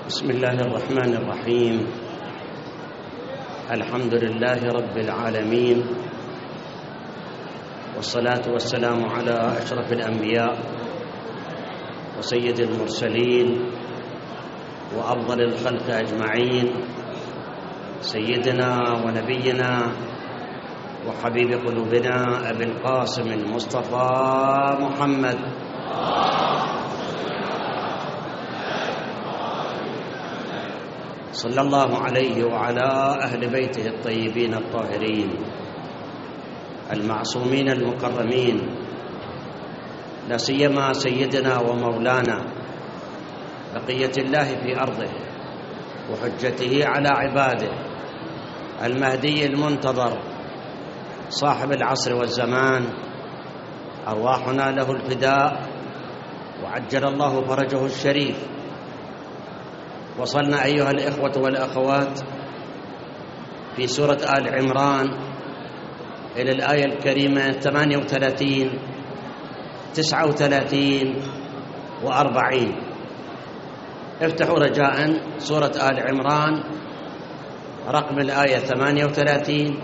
بسم الله الرحمن الرحيم. الحمد لله رب العالمين، والصلاة والسلام على أشرف الأنبياء وسيد المرسلين وأفضل الخلق أجمعين، سيدنا ونبينا وحبيب قلوبنا أبي القاسم المصطفى محمد صلى الله عليه وعلى أهل بيته الطيبين الطاهرين المعصومين المكرمين، لا سيما سيدنا ومولانا بقية الله في أرضه وحجته على عباده المهدي المنتظر صاحب العصر والزمان، أرواحنا له الفداء وعجل الله فرجه الشريف. وصلنا أيها الإخوة والأخوات في سورة آل عمران إلى الآية الكريمة 38 39 و40. افتحوا رجاء سورة آل عمران رقم الآية 38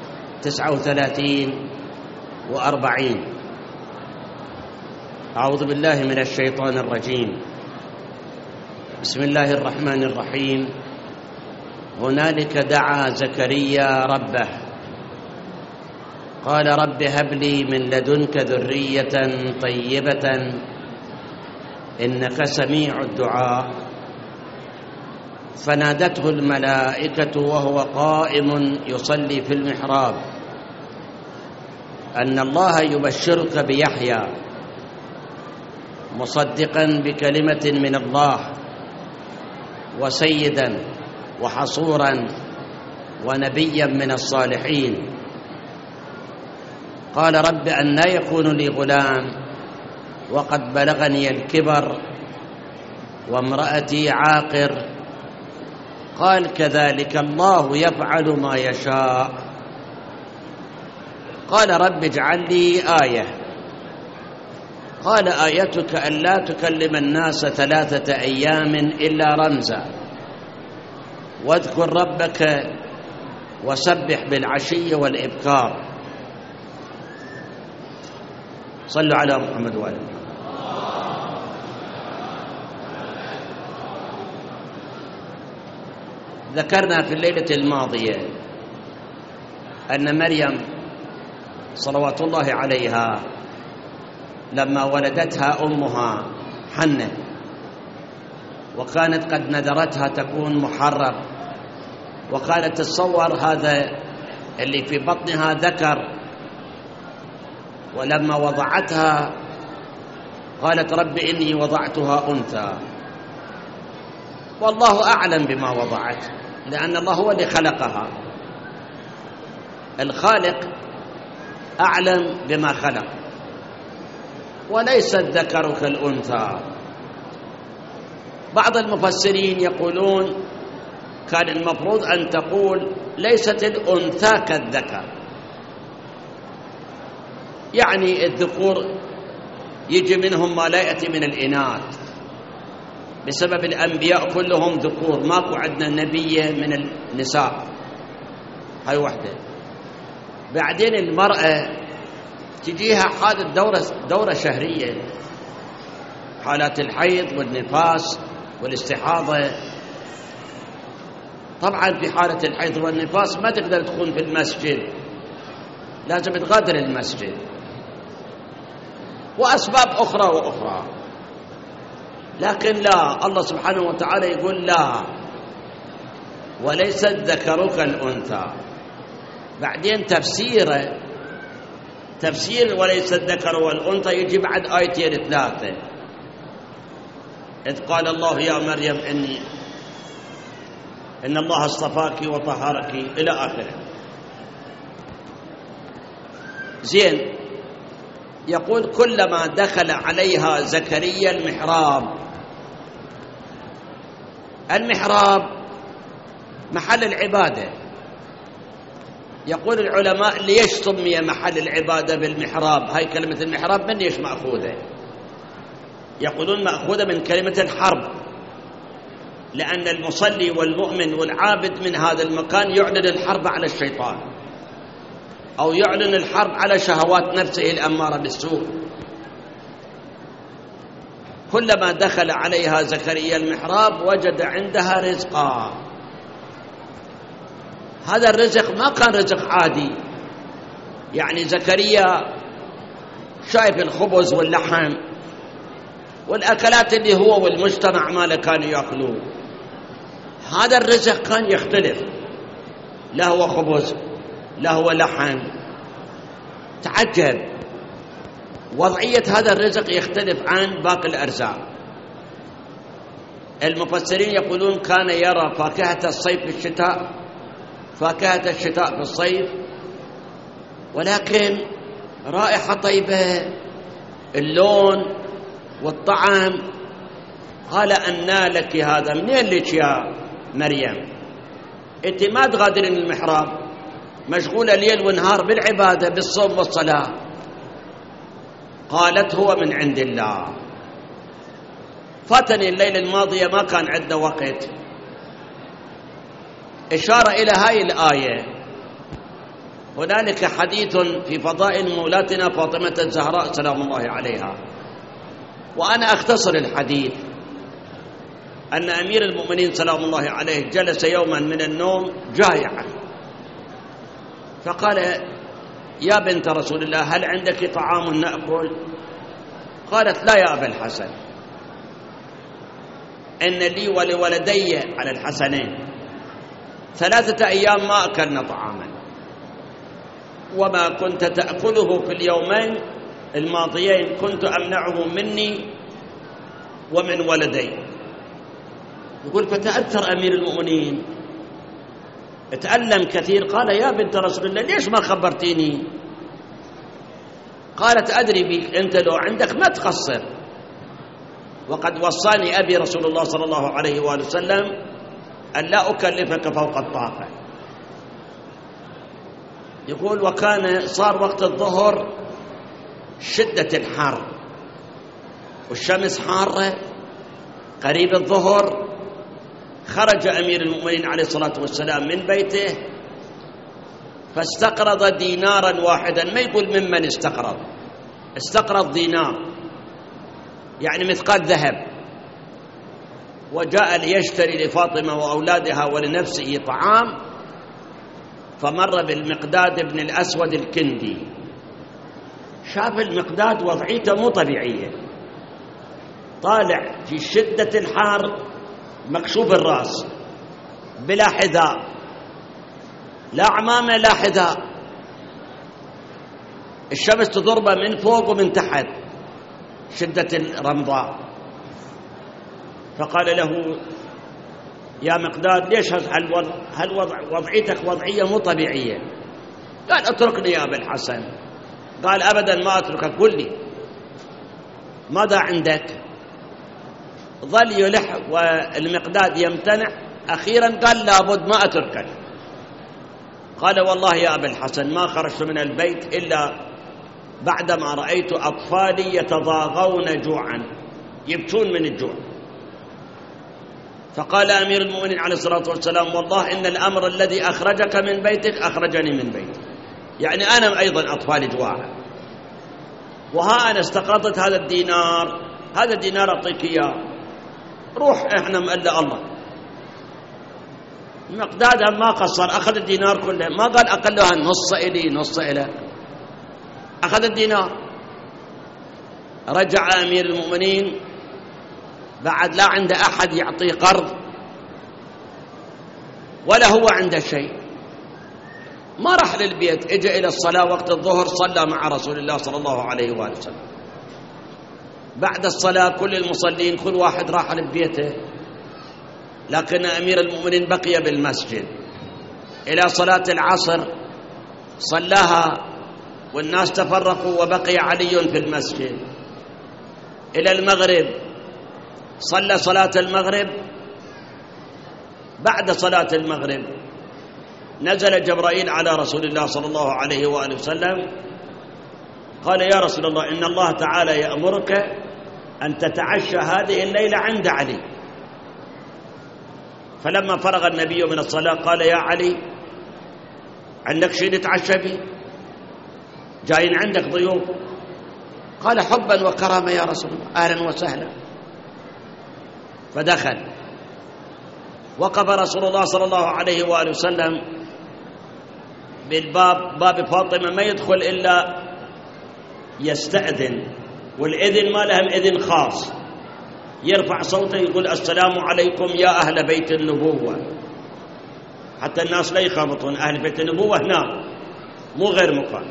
39 و40. أعوذ بالله من الشيطان الرجيم. بسم الله الرحمن الرحيم. هنالك دعا زكريا ربه قال رب هب لي من لدنك ذرية طيبة إنك سميع الدعاء. فنادته الملائكة وهو قائم يصلي في المحراب أن الله يبشرك بيحيى مصدقا بكلمة من الله وسيدا وحصورا ونبيا من الصالحين. قال رب أنى يكون لي غلام وقد بلغني الكبر وامرأتي عاقر. قال كذلك الله يفعل ما يشاء. قال رب اجعل لي آية. قال آيتك ألا تكلم الناس 3 أيام إلا رمزا واذكر ربك وسبح بالعشي والإبكار. صلوا على محمد وآله محمد. ذكرنا في الليلة الماضية أن مريم صلوات الله عليها لما ولدتها أمها حنة وكانت قد نذرتها تكون محرر، وقالت تصور هذا اللي في بطنها ذكر، ولما وضعتها قالت رب إني وضعتها أنثى والله أعلم بما وضعت، لأن الله هو اللي خلقها. الخالق أعلم بما خلق، وليس الذكر كالأنثى. بعض المفسرين يقولون كان المفروض أن تقول ليست الأنثى كالذكر، يعني الذكور يجي منهم ما لا يأتي من الإناث بسبب الأنبياء كلهم ذكور، ماكو عندنا نبي من النساء. هاي وحدة. بعدين المرأة تجيها حالة دورة شهرية، حالات الحيض والنفاس والاستحاضة. طبعا في حالة الحيض والنفاس ما تقدر تكون في المسجد، لازم تغادر المسجد، وأسباب أخرى وأخرى. لكن لا، الله سبحانه وتعالى يقول لا، وليس الذكر كالأنثى. بعدين تفسير وليس الذكر والأنثى يجي بعد آيتين 3. إذ قال الله يا مريم إن الله اصطفاك وطهرك إلى آخره. زين. يقول كلما دخل عليها زكريا المحراب محل العبادة. يقول العلماء ليش سمي محل العبادة بالمحراب؟ هاي كلمة المحراب من ايش مأخوذة؟ يقولون مأخوذة من كلمة الحرب، لأن المصلي والمؤمن والعابد من هذا المكان يعلن الحرب على الشيطان، أو يعلن الحرب على شهوات نفسه الأمارة بالسوء. كلما دخل عليها زكريا المحراب وجد عندها رزقا. هذا الرزق ما كان رزق عادي، يعني زكريا شايف الخبز واللحم والأكلات اللي هو والمجتمع ما كانوا يأكلون. هذا الرزق كان يختلف، لا هو خبز لا هو لحم. تعجب، وضعية هذا الرزق يختلف عن باقي الأرزاق. المفسرين يقولون كان يرى فاكهة الصيف في الشتاء، فاكهة الشتاء في الصيف، ولكن رائحة طيبة، اللون والطعم. قال أنى لك هذا؟ منين لك يا مريم؟ أنت ما تغادرين المحراب، مشغولة ليل ونهار بالعبادة بالصوم والصلاة. قالت هو من عند الله. فاتني الليلة الماضية ما كان عندنا وقت. إشارة إلى هاي الآية. هنالك حديث في فضائل مولاتنا فاطمة الزهراء سلام الله عليها، وأنا أختصر الحديث. أن أمير المؤمنين سلام الله عليه جلس يوما من النوم جائعا، فقال يا بنت رسول الله هل عندك طعام نأكل؟ قالت لا يا أبا الحسن، إن لي ولولدي على الحسنين 3 أيام ما أكلنا طعاما، وما كنت تأكله في اليومين الماضيين كنت أمنعه مني ومن ولدي. يقول فتأثر أمير المؤمنين، تألم كثير. قال يا بنت رسول الله ليش ما خبرتيني؟ قالت أدري بك، أنت لو عندك ما تقصر، وقد وصاني أبي رسول الله صلى الله عليه وآله وسلم أن لا أكلفك فوق الطاقة. يقول وكان صار وقت الظهر شدة الحر والشمس حارة قريب الظهر. خرج أمير المؤمنين عليه الصلاة والسلام من بيته فاستقرض دينارا واحدا. ما يقول ممن استقرض، استقرض دينار يعني مثقال ذهب، وجاء ليشتري لفاطمة وأولادها ولنفسه طعام. فمر بالمقداد بن الأسود الكندي، شاف المقداد وضعيته مو طبيعية، طالع في شدة الحار مكشوف الرأس بلا حذاء، لا عمامة لا حذاء، الشمس تضربه من فوق ومن تحت شدة الرمضاء. فقال له يا مقداد ليش وضعيتك وضعية مو طبيعية؟ قال اتركني يا أبا الحسن. قال أبدا ما أتركك، قل لي ماذا عندك؟ ظل يلح والمقداد يمتنع. أخيرا قال لابد ما أتركك. قال والله يا أبا الحسن ما خرجت من البيت إلا بعدما رأيت أطفالي يتضاغون جوعا، يبكون من الجوع. فقال أمير المؤمنين عليه الصلاة والسلام والله إن الأمر الذي أخرجك من بيتك أخرجني من بيتي، يعني أنا أيضا أطفالي جواعا، وها أنا استقرضت هذا الدينار، هذا الدينار أعطيك إياه، روح إحنا مألا الله. مقداد ما قصر، أخذ الدينار كله، ما قال أقلها نص إلي نص إلك، أخذ الدينار. رجع أمير المؤمنين بعد لا عنده أحد يعطيه قرض ولا هو عنده شيء، ما راح للبيت، اجى إلى الصلاة وقت الظهر، صلى مع رسول الله صلى الله عليه وآله وسلم. بعد الصلاة كل المصلين كل واحد راح لبيته، لكن أمير المؤمنين بقي بالمسجد إلى صلاة العصر صلاها والناس تفرقوا وبقي علي في المسجد إلى المغرب، صلى صلاة المغرب. بعد صلاة المغرب نزل جبرائيل على رسول الله صلى الله عليه وآله وسلم قال يا رسول الله إن الله تعالى يأمرك أن تتعشى هذه الليلة عند علي. فلما فرغ النبي من الصلاة قال يا علي عندك شيء نتعشى به؟ جايين عندك ضيوف. قال حبا وكرامة يا رسول الله، أهلا وسهلا. فدخل، وقف رسول الله صلى الله عليه وآله وسلم بالباب، باب فاطمة ما يدخل إلا يستأذن، والإذن ما لهم إذن خاص، يرفع صوته يقول السلام عليكم يا أهل بيت النبوة، حتى الناس لا يخابطون، أهل بيت النبوة هنا مو غير مكان.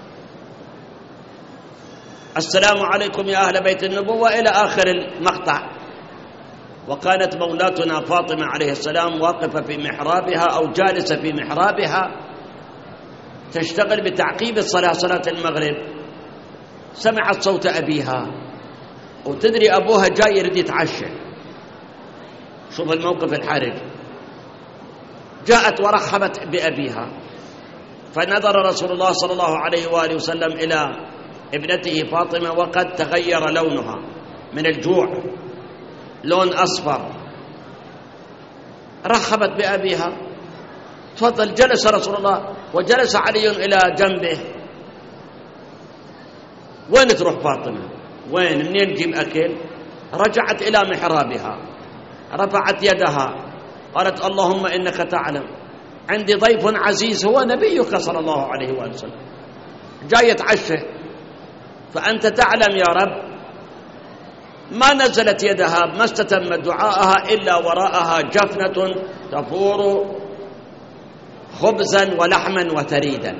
السلام عليكم يا أهل بيت النبوة إلى آخر المقطع. وكانت مولاتنا فاطمة عليه السلام واقفة في محرابها أو جالسة في محرابها تشتغل بتعقيب الصلاة، صلاة المغرب. سمعت صوت أبيها، وتدري أبوها جاي يريد يتعشى. شوف الموقف الحرج. جاءت ورحبت بأبيها، فنظر رسول الله صلى الله عليه وآله وسلم إلى ابنته فاطمة وقد تغير لونها من الجوع، لون أصفر. رحبت بأبيها، تفضل. جلس رسول الله وجلس علي إلى جنبه. وين تروح فاطمة؟ وين؟ منين تجيب أكل؟ رجعت إلى محرابها، رفعت يدها، قالت اللهم إنك تعلم عندي ضيف عزيز هو نبيك صلى الله عليه وآله وسلم جاي يتعشى، فأنت تعلم يا رب. ما نزلت يدها، ما استتم دعاءها إلا وراءها جفنة تفور خبزا ولحما وثريدا.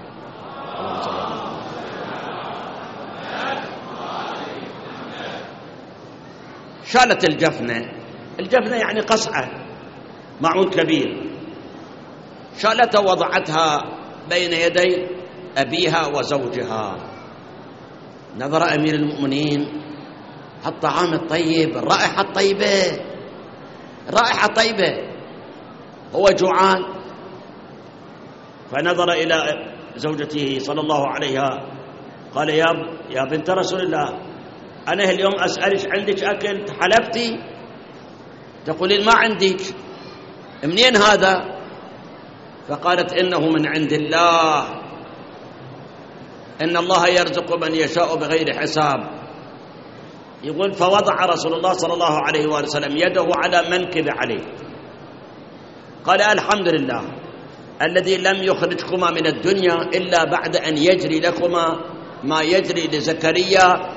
شالت الجفنة، الجفنة يعني قصعة، معون كبير، شالتها وضعتها بين يدي أبيها وزوجها. نظر أمير المؤمنين الطعام الطيب، الرائحة الطيبة، الرائحة طيبة، هو جوعان. فنظر إلى زوجته صلى الله عليها قال يا بنت رسول الله، أنا اليوم أسألش عندك أكل؟ حلفتي تقولين ما عندك، منين هذا؟ فقالت إنه من عند الله، إن الله يرزق من يشاء بغير حساب. يقول فوضع رسول الله صلى الله عليه وآله وسلم يده على منكب عليه، قال الحمد لله الذي لم يخرجكما من الدنيا إلا بعد أن يجري لكما ما يجري لزكريا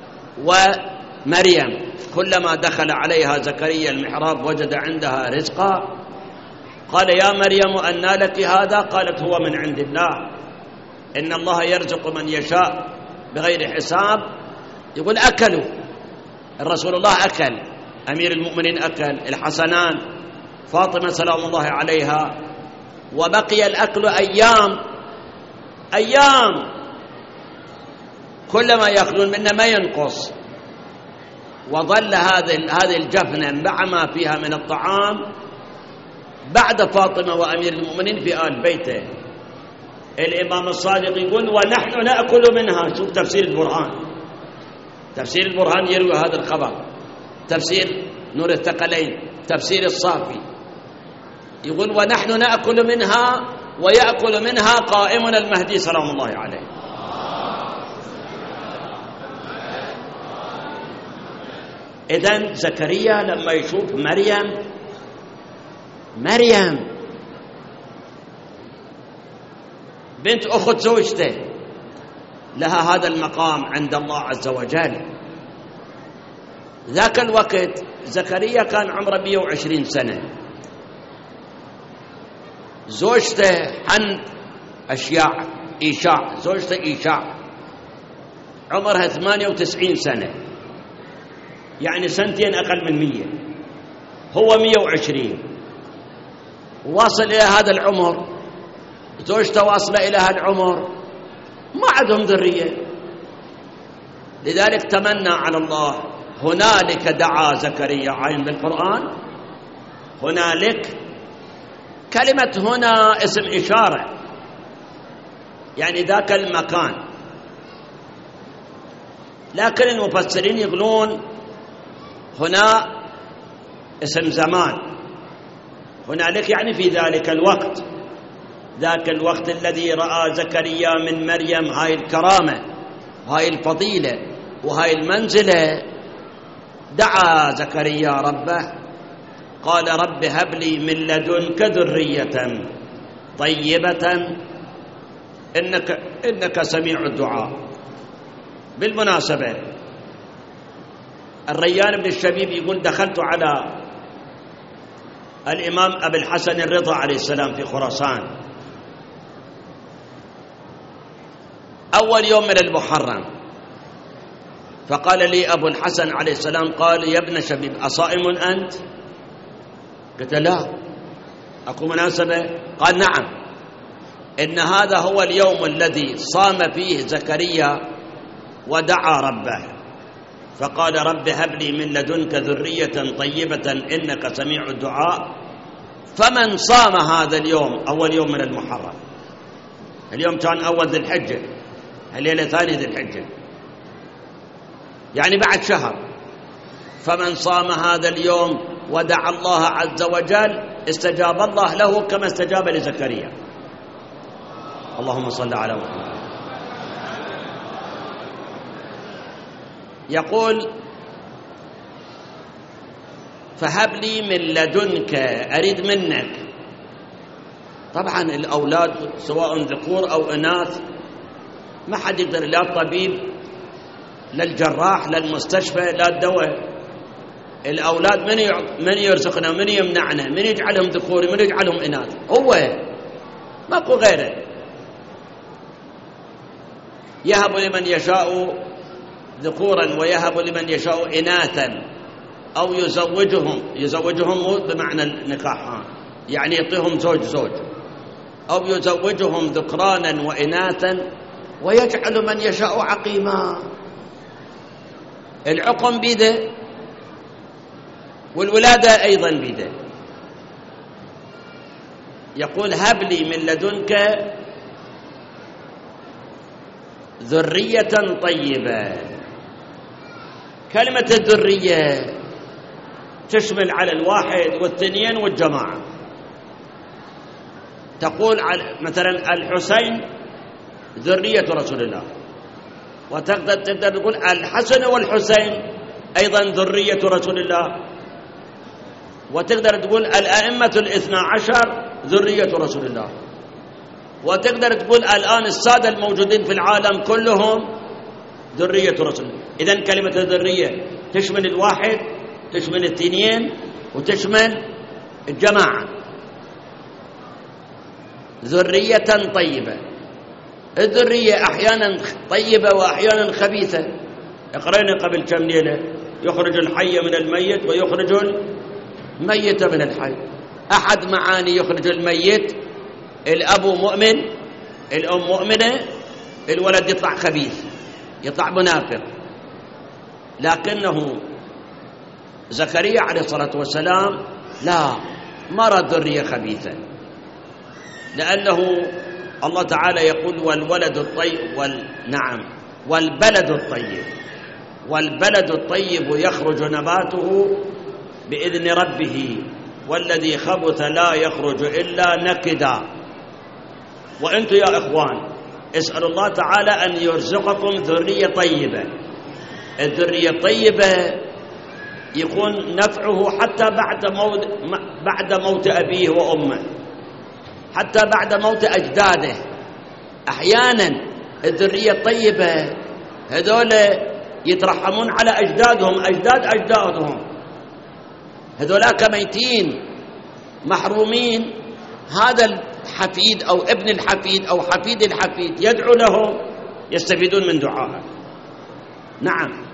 ومريم. كلما دخل عليها زكريا المحراب وجد عندها رزقا. قال يا مريم أنى لك هذا؟ قالت هو من عند الله، إن الله يرزق من يشاء بغير حساب. يقول أكلوا، الرسول الله أكل، أمير المؤمنين أكل، الحسنان، فاطمة سلام الله عليها، وبقي الأكل أيام كلما يأكلون منه ما ينقص. وظل هذه الجفنة مع ما فيها من الطعام بعد فاطمة وأمير المؤمنين في آل بيته. الإمام الصادق يقول ونحن نأكل منها. شوف تفسير البرهان، تفسير البرهان يروي هذا الخبر، تفسير نور الثقلين، تفسير الصافي، يقول ونحن نأكل منها ويأكل منها قائمنا المهدي سلام الله عليه. إذن زكريا لما يشوف مريم بنت أخت زوجته لها هذا المقام عند الله عز وجل. ذاك الوقت زكريا كان عمره 120 سنة، زوجته عن إيشاع زوجته إيشاع عمرها 98 سنة، يعني سنتين أقل من 100، هو 120 واصل إلى هذا العمر، زوجته واصلة إلى هذا العمر، ما عندهم ذرية. لذلك تمنى على الله. هنالك دعا زكريا، عين بالقرآن هنالك، كلمة هنا اسم إشارة، يعني ذاك المكان. لكن المفسرين يقولون هنا اسم زمان، هنالك يعني في ذلك الوقت، ذاك الوقت الذي رأى زكريا من مريم هاي الكرامة وهاي الفضيلة وهاي المنزلة، دعا زكريا ربه قال رب هب لي من لدنك ذرية طيبة إنك سميع الدعاء. بالمناسبة الريان بن الشبيب يقول دخلت على الإمام أبي الحسن الرضا عليه السلام في خراسان أول يوم من المحرم، فقال لي أبو الحسن عليه السلام قال يا ابن شبيب أصائم أنت؟ قلت لا، أكو مناسبة؟ قال نعم، إن هذا هو اليوم الذي صام فيه زكريا ودعا ربه فقال رب هب لي من لدنك ذرية طيبة إنك سميع الدعاء. فمن صام هذا اليوم أول يوم من المحرم، اليوم كان أول ذي الحجة، الليلة ثاني ذي الحجة، يعني بعد شهر، فمن صام هذا اليوم ودعا الله عز وجل استجاب الله له كما استجاب لزكريا. اللهم صل على محمد. يقول فهب لي من لدنك، أريد منك. طبعا الأولاد سواء ذكور أو إناث ما حد يقدر، لا الطبيب لا الجراح لا المستشفى لا الدواء. الأولاد من يرزقنا، من يمنعنا، من يجعلهم ذكور، من يجعلهم إناث؟ هو ماكو غيره. يهب لمن يشاء ذكورا ويهب لمن يشاء إناثا أو يزوجهم بمعنى النكاح، يعني يعطيهم زوج، أو يزوجهم ذكرانا وإناثا ويجعل من يشاء عقيما. العقم بيده والولادة أيضا بيده. يقول هب لي من لدنك ذرية طيبة. كلمة الذرية تشمل على الواحد والثنين والجماعة. تقول مثلا الحسين ذرية رسول الله، وتقدر تقول الحسن والحسين أيضا ذرية رسول الله، وتقدر تقول الأئمة 12 ذرية رسول الله، وتقدر تقول الآن السادة الموجودين في العالم كلهم ذرية رسول الله. إذن كلمة الذرية تشمل الواحد، تشمل الاثنين، وتشمل الجماعة. ذرية طيبة. الذرية أحيانا طيبة وأحيانا خبيثة. اقرأنا قبل كم ليلة يخرج الحي من الميت ويخرج الميت من الحي. أحد معاني يخرج الميت، الأب مؤمن، الأم مؤمنة، الولد يطلع خبيث، يطلع منافق. لكنه زكريا عليه الصلاة والسلام لا، ما رأى ذرية خبيثة، لأنه الله تعالى يقول والولد الطيب والبلد الطيب، والبلد الطيب يخرج نباته بإذن ربه والذي خبث لا يخرج إلا نكدا. وأنتم يا إخوان اسألوا الله تعالى أن يرزقكم ذرية طيبة. الذرية الطيبة يكون نفعه حتى بعد موت أبيه وأمه، حتى بعد موت أجداده. أحيانا الذرية الطيبة هذول يترحمون على أجدادهم، أجدادهم هذولاك ميتين محرومين، هذا الحفيد أو ابن الحفيد أو حفيد الحفيد يدعو لهم، يستفيدون من دعائه. نعم.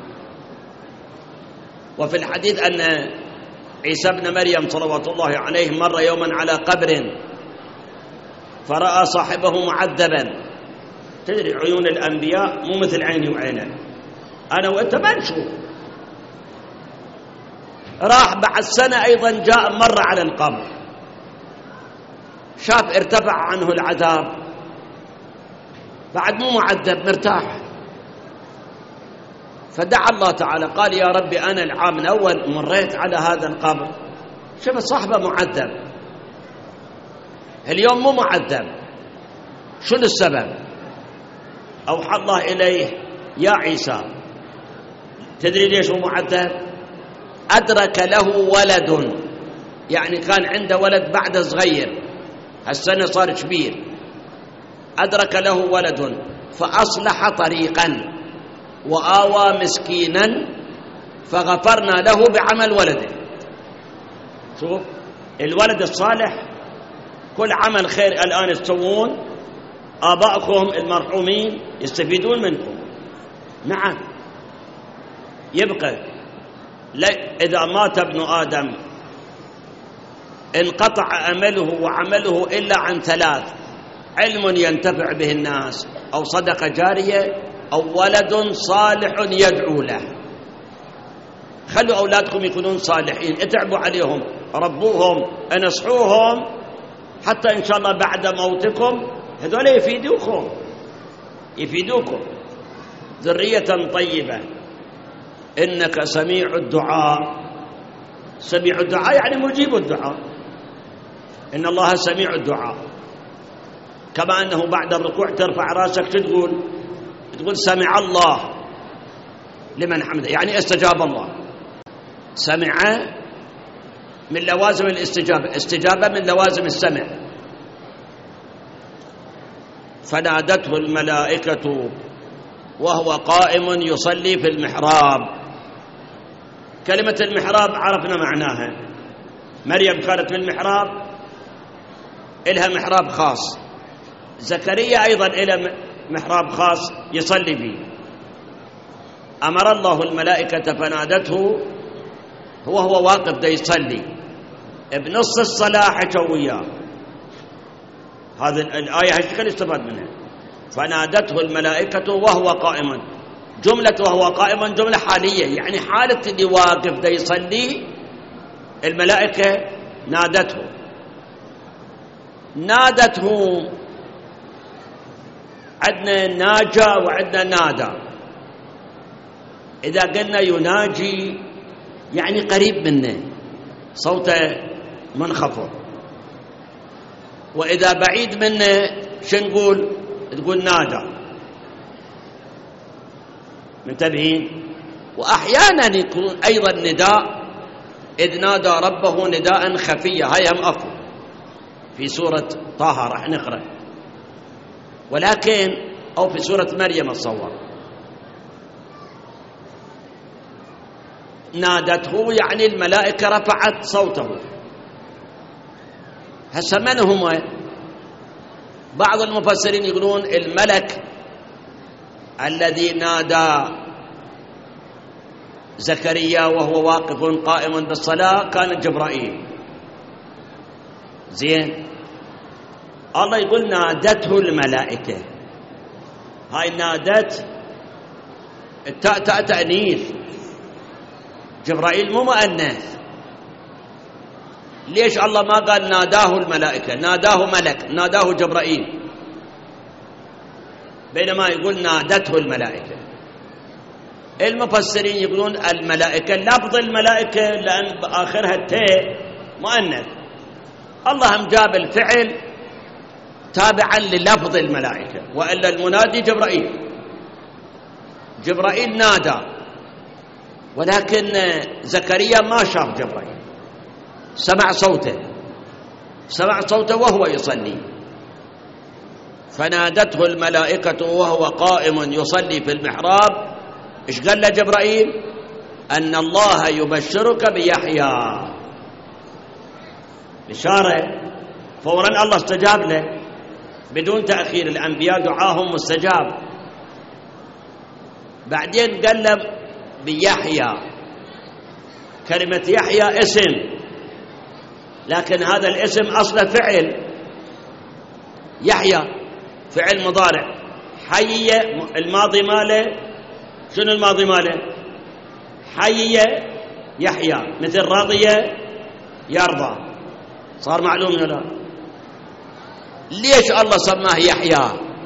وفي الحديث أن عيسى ابن مريم صلوات الله عليه مر يوما على قبر فرأى صاحبه معذبا. تدري عيون الأنبياء مو مثل عيني وعينك، أنا وأنت ما نشوف. راح بعد سنة أيضا جاء مر على القبر، شاف ارتفع عنه العذاب، بعد مو معذب مرتاح، فدعا الله تعالى قال يا ربي أنا العام الأول مريت على هذا القبر، شوف صاحبه معذب، اليوم مو معذب. شنو السبب؟ أوحى الله إليه يا عيسى، تدري ليش هو معذب؟ أدرك له ولد، يعني كان عنده ولد بعد صغير، هالسنة صار كبير، أدرك له ولد فأصلح طريقا وآوى مسكينا فغفرنا له بعمل ولده. شوف الولد الصالح، كل عمل خير الآن تسوون آبائكم المرحومين يستفيدون منكم. نعم يبقى إذا مات ابن آدم انقطع أمله وعمله إلا عن ثلاث: علم ينتفع به الناس، أو صدقة جارية، أو ولد صالح يدعو له. خلوا أولادكم يكونون صالحين، اتعبوا عليهم، ربوهم، انصحوهم، حتى إن شاء الله بعد موتكم هذول يفيدوكم ذرية طيبة. إنك سميع الدعاء. سميع الدعاء يعني مجيب الدعاء. إن الله سميع الدعاء. كما أنه بعد الركوع ترفع راسك تقول سمع الله لمن حمده، يعني استجاب الله. سمع من لوازم الاستجابة، استجابة من لوازم السمع. فنادته الملائكة وهو قائم يصلي في المحراب. كلمة المحراب عرفنا معناها، مريم كانت في المحراب، إلها محراب خاص، زكريا أيضا إلى محراب خاص يصلي فيه. أمر الله الملائكة فنادته وهو واقف دا يصلي بنص الصلاة، حكوا وياه. هذه الآية هالشكل يستفاد منها. فنادته الملائكة وهو قائم، جملة وهو قائم جملة حالية، يعني حالة اللي واقف دا يصلي الملائكة نادته. عندنا ناجى وعندنا نادى. إذا قلنا يناجي يعني قريب منه، صوته منخفض. وإذا بعيد منه شنقول؟ تقول نادى. منتبهين؟ وأحيانا يكون أيضا نداء، إذ نادى ربه نداء خفيا، هاي هم أكو في سورة طه راح نقرأ، ولكن أو في سورة مريم الصور. نادته يعني الملائكة رفعت صوته. هسه من هم؟ بعض المفسرين يقولون الملك الذي نادى زكريا وهو واقف قائم بالصلاة كان جبرائيل. زين، الله يقول نادته الملائكة. هاي نادت التاء تأنيث، جبرائيل مو مؤنث. ليش الله ما قال ناداه الملائكة؟ ناداه ملك، ناداه جبرائيل، بينما يقول نادته الملائكة. المفسرين يقولون الملائكة لفظ الملائكة لأن بآخرها التاء مؤنث، الله هم جاب الفعل تابعا للفظ الملائكة، وإلا المنادي جبرائيل نادى. ولكن زكريا ما شاف جبرائيل، سمع صوته وهو يصلي. فنادته الملائكة وهو قائم يصلي في المحراب. إيش قال له جبرائيل؟ أن الله يبشرك بيحيى. بشارة، فورا الله استجاب له بدون تأخير. الأنبياء دعاهم مستجاب. بعدين قال له بيحيى. كلمة يحيى اسم، لكن هذا الاسم أصله فعل. يحيى فعل مضارع، حي الماضي ماله شنو؟ الماضي ماله حي يحيى، مثل راضية يرضى. صار معلوم ولا لا؟ ليش الله سماه يحيى؟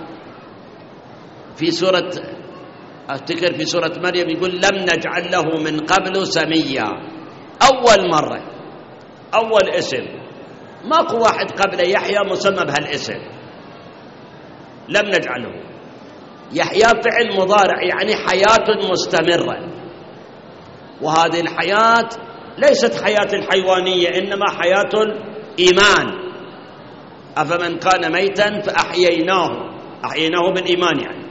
في سورة أفتكر في سورة مريم يقول لم نجعل له من قبل سميا. أول مرة، أول اسم ماكو واحد قبل يحيى مسمى بهالاسم، لم نجعله. يحيى فعل مضارع يعني حياة مستمرة، وهذه الحياة ليست حياة الحيوانية إنما حياة الإيمان. أفمن كان ميتا فأحييناه بالإيمان، يعني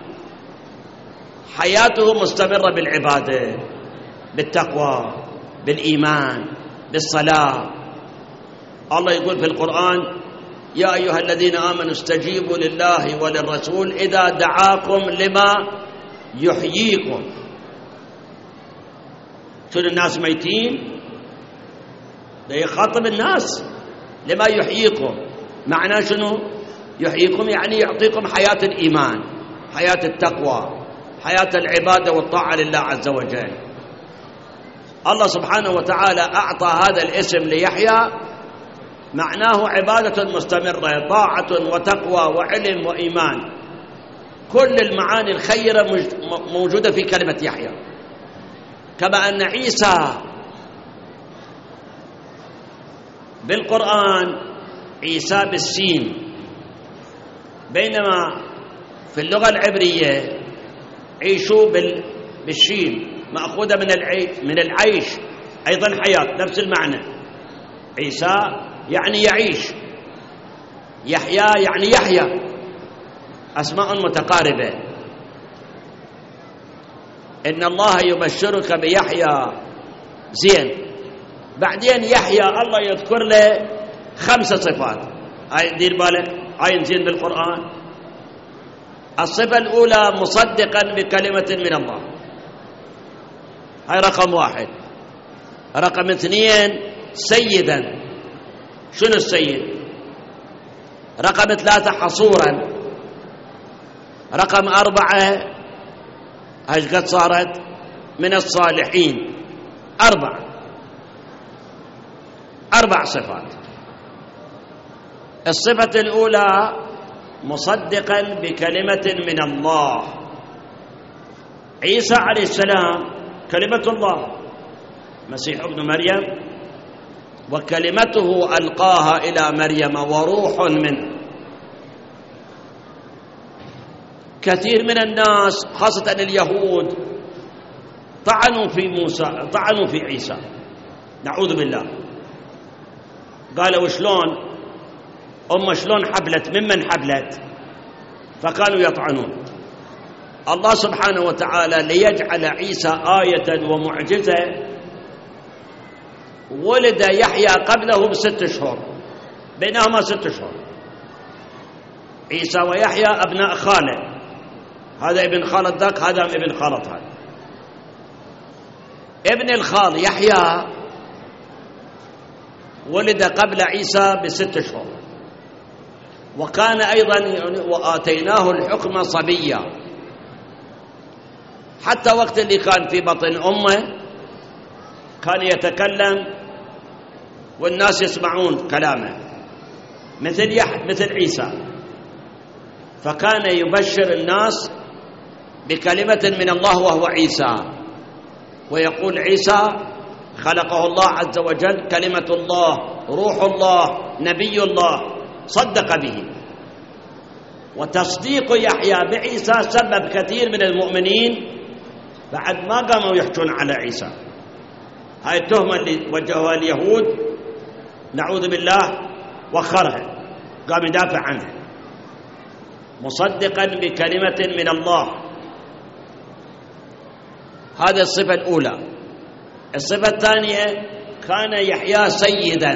حياته مستمرة بالعبادة، بالتقوى، بالإيمان، بالصلاة. الله يقول في القرآن: يا أيها الذين آمنوا استجيبوا لله وللرسول إذا دعاكم لما يحييكم. شنو الناس ميتين؟ ده يخاطب الناس لما يحييكم. معناه شنو يحييكم؟ يعني يعطيكم حياة الإيمان، حياة التقوى، حياة العبادة والطاعة لله عز وجل. الله سبحانه وتعالى أعطى هذا الاسم ليحيى، معناه عبادة مستمرة، طاعة وتقوى وعلم وإيمان. كل المعاني الخيرة موجودة في كلمة يحيى. كما أن عيسى بالقرآن عيسى بالسين، بينما في اللغة العبرية عيشوا بالشين، مأخوذة من العيش، أيضا حياة، نفس المعنى. عيسى يعني يعيش، يحيى يعني يحيى، أسماء متقاربة. إن الله يبشرك بيحيى، زين. بعدين يحيى الله يذكر له 5 صفات. دير بالك، زين بالقرآن. الصفة الأولى مصدقا بكلمة من الله، هاي رقم 1. رقم 2 سيدا، شنو السيد؟ رقم 3 حصورا. رقم 4 ايش قد صارت؟ من الصالحين. 4 صفات. الصفة الأولى مصدقا بكلمة من الله. عيسى عليه السلام كلمة الله، مسيح ابن مريم، وكلمته ألقاها إلى مريم وروح منه. كثير من الناس خاصة اليهود طعنوا في موسى، طعنوا في عيسى، نعوذ بالله. قالوا شلون شلون حبلت، ممن حبلت؟ فكانوا يطعنون. الله سبحانه وتعالى ليجعل عيسى آية ومعجزة ولد يحيى قبله ب6 أشهر، بينهما 6 أشهر. عيسى ويحيى أبناء خالة، هذا ابن خالة ذاك، هذا ابن خالة هذا. ابن الخال يحيى ولد قبل عيسى ب6 أشهر، وكان أيضا وآتيناه الحكم صبيا. حتى وقت اللي كان في بطن أمه كان يتكلم والناس يسمعون كلامه مثل عيسى. فكان يبشر الناس بكلمة من الله وهو عيسى، ويقول عيسى خلقه الله عز وجل، كلمة الله، روح الله، نبي الله، صدق به. وتصديق يحيى بعيسى سبب كثير من المؤمنين بعد ما قاموا يحجون على عيسى. هاي التهمة اللي وجهوها اليهود نعوذ بالله وخرها، قام يدافع عنها مصدقا بكلمة من الله. هذه الصفة الأولى. الصفة الثانية كان يحيى سيدا.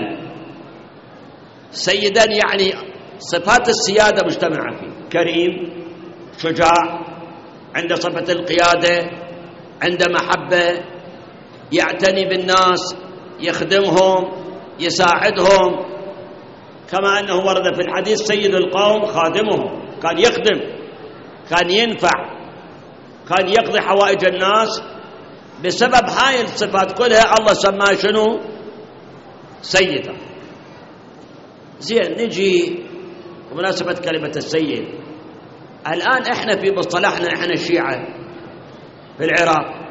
سيدا يعني صفات السيادة مجتمعة فيه، كريم، شجاع، عنده صفة القيادة، عنده محبة، يعتني بالناس، يخدمهم، يساعدهم. كما أنه ورد في الحديث سيد القوم خادمهم، كان يخدم، كان ينفع، كان يقضي حوائج الناس. بسبب هاي الصفات كلها الله سماه شنو؟ سيدا. زين، نجي بمناسبة كلمة السيد. الآن احنا في مصطلحنا احنا الشيعة في العراق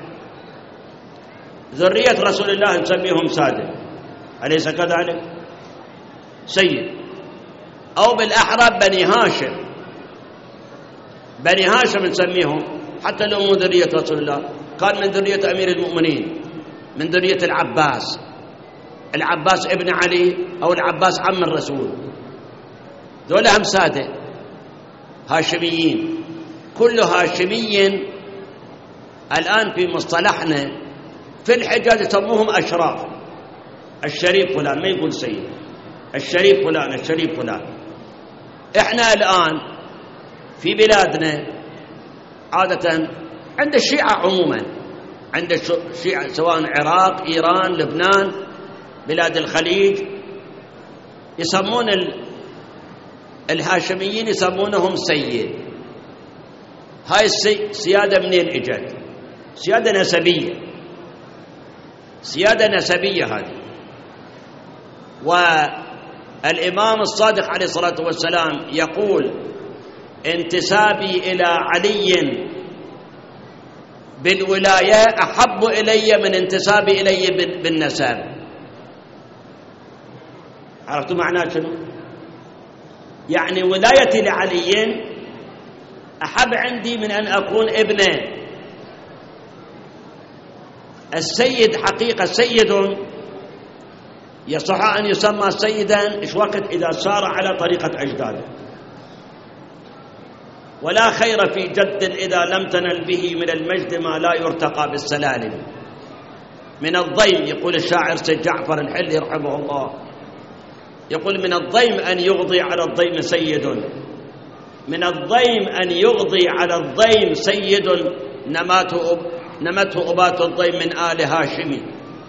ذرية رسول الله نسميهم سادة، أليس كذلك؟ سيد، أو بالأحرى بني هاشم. بني هاشم نسميهم حتى لو مو ذرية رسول الله، كان من ذرية أمير المؤمنين، من ذرية العباس، العباس ابن علي أو العباس عم الرسول، ذولا هم سادة هاشميين. كل هاشمي الآن في مصطلحنا في الحجاز يسموهم أشراف، الشريف فلان، ما يقول سيد، الشريف فلان، الشريف فلان. إحنا الآن في بلادنا عادة عند الشيعة عموما، عند الشيعة سواء العراق، إيران، لبنان، بلاد الخليج، يسمون الهاشميين يسمونهم سيد. هاي السيادة منين اجت؟ سيادة نسبية، سيادة نسبية هذه. والإمام الصادق عليه الصلاة والسلام يقول: انتسابي إلى علي بالولاية أحب إلي من انتسابي إليه بالنسب. عرفتوا معناه شنو؟ يعني ولايتي لعلي أحب عندي من أن أكون ابنه. السيد حقيقة سيد يصح أن يسمى سيدا إيش وقت إذا سار على طريقة أجداده، ولا خير في جد إذا لم تنل به من المجد ما لا يرتقى بالسلالم. من الضيم، يقول الشاعر سيد جعفر الحلي رحمه الله، يقول: من الضيم أن يغضي على الضيم سيد، من الضيم أن يغضي على الضيم سيد، نمته أبات الضيم من آل هاشمي.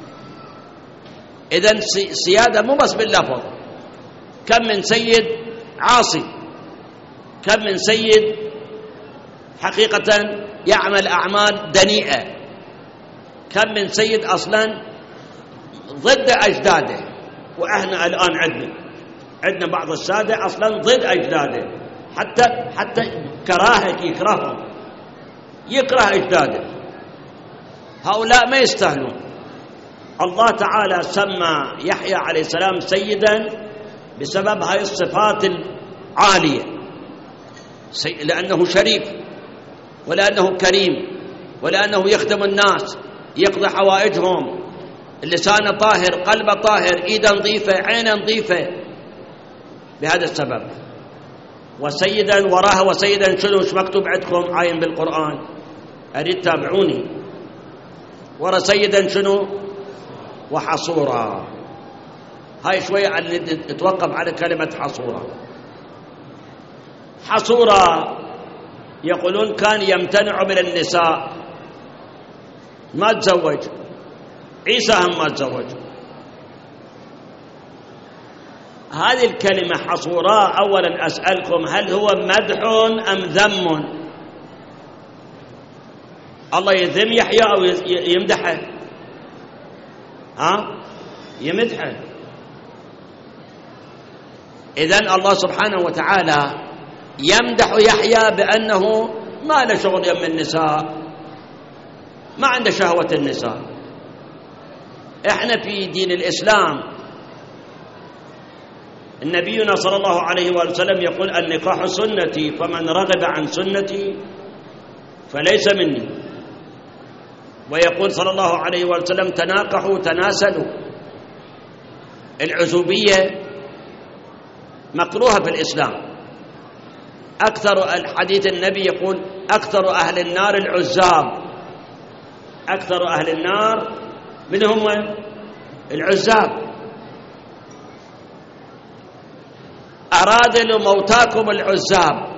إذن سيادة مو بس باللفظ، كم من سيد عاصي، كم من سيد حقيقة يعمل أعمال دنيئة، كم من سيد أصلا ضد أجداده. وإحنا الآن عندنا بعض السادة أصلا ضد أجداده، حتى كراهة يكرههم، يكره أجداده. هؤلاء ما يستاهلون. الله تعالى سمى يحيى عليه السلام سيدا بسبب هاي الصفات العالية، لأنه شريف، ولأنه كريم، ولأنه يخدم الناس، يقضي حوائجهم، اللسان طاهر، قلبه طاهر، ايده نظيفة، عينه نظيفة، بهذا السبب. وسيدا وراها وسيدا شنو؟ ايش مكتوب عندكم عاين بالقرآن؟ أريد تابعوني. ورا سيدا شنو؟ وحصورا. هاي شوية نتوقف على كلمة حصورا. حصورا يقولون كان يمتنع من النساء، ما تزوج. عيسى هم ما تزوج. هذه الكلمة حصورا، أولا أسألكم هل هو مدح أم ذم؟ الله يذم يحيى أو يمدحه؟ يمدحه. إذن الله سبحانه وتعالى يمدح يحيى بأنه ما له شغل يم النساء، ما عنده شهوة النساء. احنا في دين الإسلام النبينا صلى الله عليه وسلم يقول: النكاح سنتي فمن رغب عن سنتي فليس مني. ويقول صلى الله عليه وسلم: تناكحوا تناسلوا. العزوبية مكروهة في الإسلام. أكثر الحديث النبي يقول: أكثر أهل النار العزاب. أكثر أهل النار من هم؟ العزاب. أرادل موتاكم العزاب.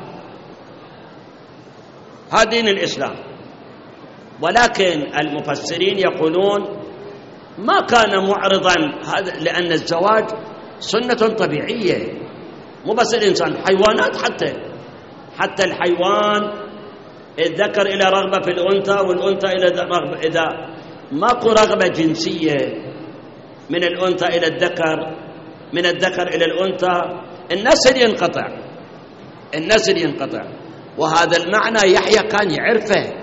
هذا دين الإسلام. ولكن المفسرين يقولون ما كان معرضا، هذا لأن الزواج سنة طبيعية، مو بس الإنسان، حيوانات حتى الحيوان الذكر إلى رغبة في الأنثى والأنثى إلى رغبة، إذا ماكو رغبة جنسية من الأنثى إلى الذكر، من الذكر إلى الأنثى، النسل ينقطع. وهذا المعنى يحيى كان يعرفه،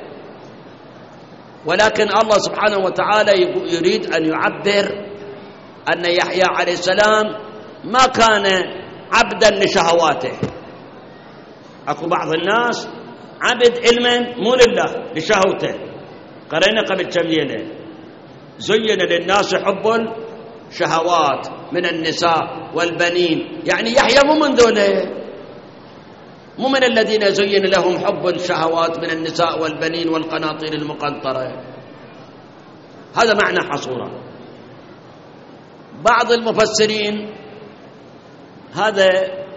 ولكن الله سبحانه وتعالى يريد أن يعبر أن يحيى عليه السلام ما كان عبدا لشهواته. أكو بعض الناس عبد علما مو لله لشهوته. قرينا قبل كم ليلة زين للناس حب الشهوات من النساء والبنين، يعني يحيى مو من ذولا، مو من الذين زين لهم حب الشهوات من النساء والبنين والقناطير المقنطرة. هذا معنى حصورا. بعض المفسرين هذا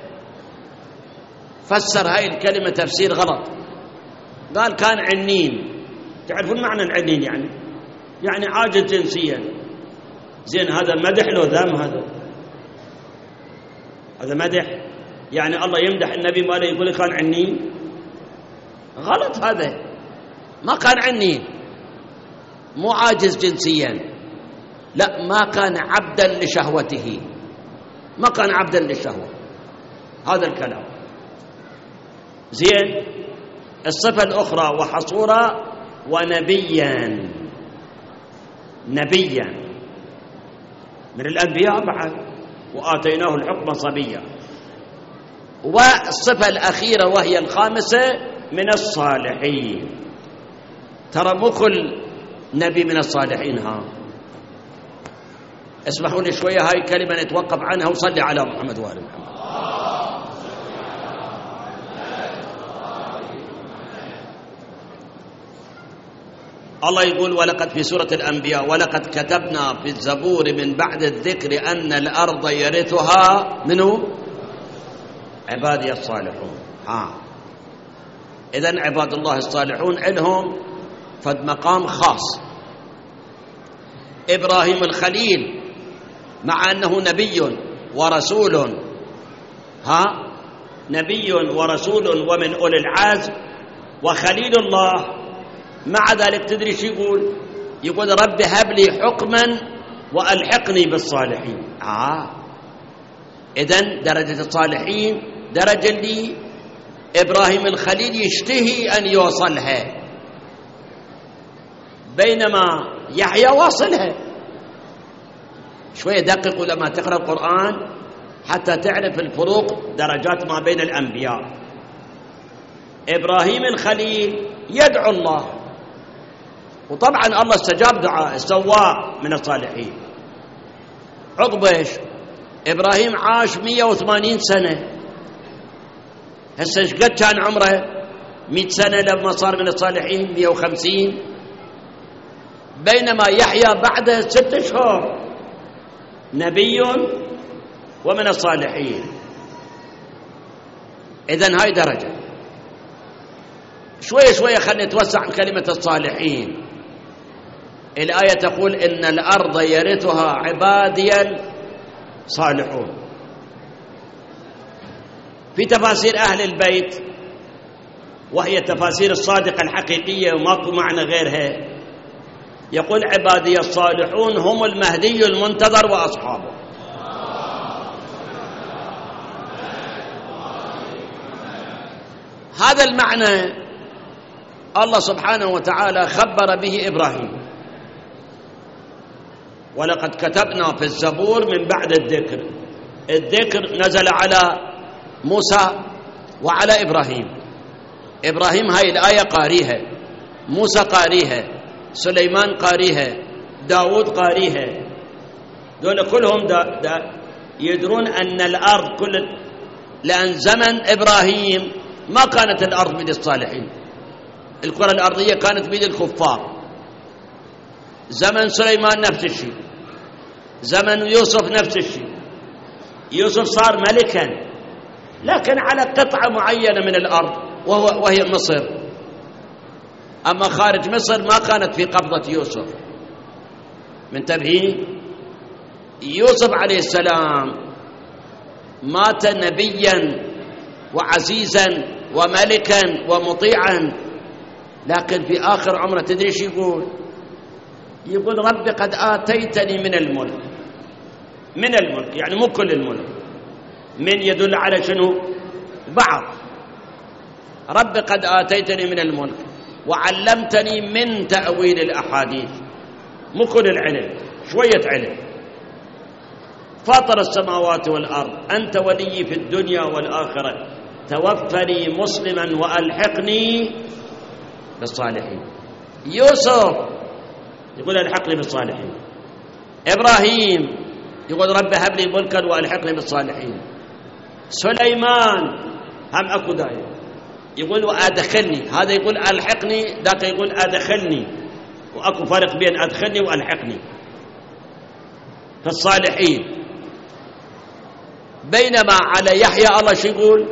فسر هاي الكلمة تفسير غلط، قال كان عنين. تعرفون معنى العنين؟ يعني عاجز جنسيا. زين هذا مدح لو ذم؟ هذا مدح؟ يعني الله يمدح النبي ماله يقول كان عنين؟ غلط، هذا ما كان عنين، مو عاجز جنسيا، لا، ما كان عبدا لشهوته، ما كان عبدا للشهوة. هذا الكلام. زين الصفة الأخرى وحصورا ونبيا، نبيا من الأنبياء بعد، وآتيناه الحكم صبيا. والصفة الأخيرة وهي الخامسة من الصالحين. ترى مو كل نبي من الصالحين. اسمحوا لي شوية هاي كلمة نتوقف عنها وصلي على محمد وآل محمد. الله يقول ولقد في سورة الأنبياء ولقد كتبنا في الزبور من بعد الذكر أن الأرض يرثها منه عبادي الصالحون. إذن عباد الله الصالحون عندهم فد مقام خاص. إبراهيم الخليل مع أنه نبي ورسول، نبي ورسول ومن أولي العزم وخليل الله، مع ذلك تدري شو يقول رب هب لي حكما وألحقني بالصالحين. إذن درجة الصالحين درجة اللي إبراهيم الخليل يشتهي أن يوصلها، بينما يحيى واصلها. شوية دققوا لما تقرأ القرآن حتى تعرف الفروق درجات ما بين الأنبياء. إبراهيم الخليل يدعو الله، وطبعا الله استجاب دعاء، سواه من الصالحين. عقبه إبراهيم عاش 180 سنة، هسه ايش قد كان عمره؟ 100 سنة لما صار من الصالحين، 150. بينما يحيى بعده 6 أشهر نبي ومن الصالحين. إذن هاي درجة. شوية شوية خلينا نتوسع عن كلمة الصالحين. الآية تقول إن الأرض يرثها عبادي الصالحون. في تفاسير أهل البيت، وهي تفاسير الصادقة الحقيقية وماكو معنى غيرها، يقول عبادي الصالحون هم المهدي المنتظر وأصحابه. هذا المعنى الله سبحانه وتعالى خبر به إبراهيم. ولقد كتبنا في الزبور من بعد الذكر. الذكر نزل على موسى وعلى إبراهيم هاي الآية قاريها، موسى قاريها، سليمان قاريها، داود قاريها. دول كلهم يدرون أن الأرض لأن زمن إبراهيم ما كانت الأرض بيد الصالحين، الكرة الأرضية كانت بيد الكفار. زمن سليمان نفس الشيء، زمن يوسف نفس الشيء. يوسف صار ملكا لكن على قطعة معينة من الأرض وهي مصر. أما خارج مصر ما كانت في قبضة يوسف. منتبهين؟ يوسف عليه السلام مات نبيا وعزيزا وملكا ومطيعا، لكن في آخر عمره تدري ايش يقول رب قد آتيتني من الملك. من الملك يعني مو كل الملك، من يدل على شنو؟ بعض. رب قد آتيتني من الملك وعلمتني من تأويل الأحاديث. مو كل العلم، شوية علم. فاطر السماوات والأرض أنت ولي في الدنيا والآخرة توفني مسلما وألحقني بالصالحين. يوسف يقول ألحقني بالصالحين. إبراهيم يقول رب هب لي ملكا وألحقني بالصالحين. سليمان هم أكو داية يقول وأدخلني، هذا يقول ألحقني، ذاك يقول أدخلني، وأكو فرق بين أدخلني وألحقني في الصالحين. بينما على يحيى الله شو يقول؟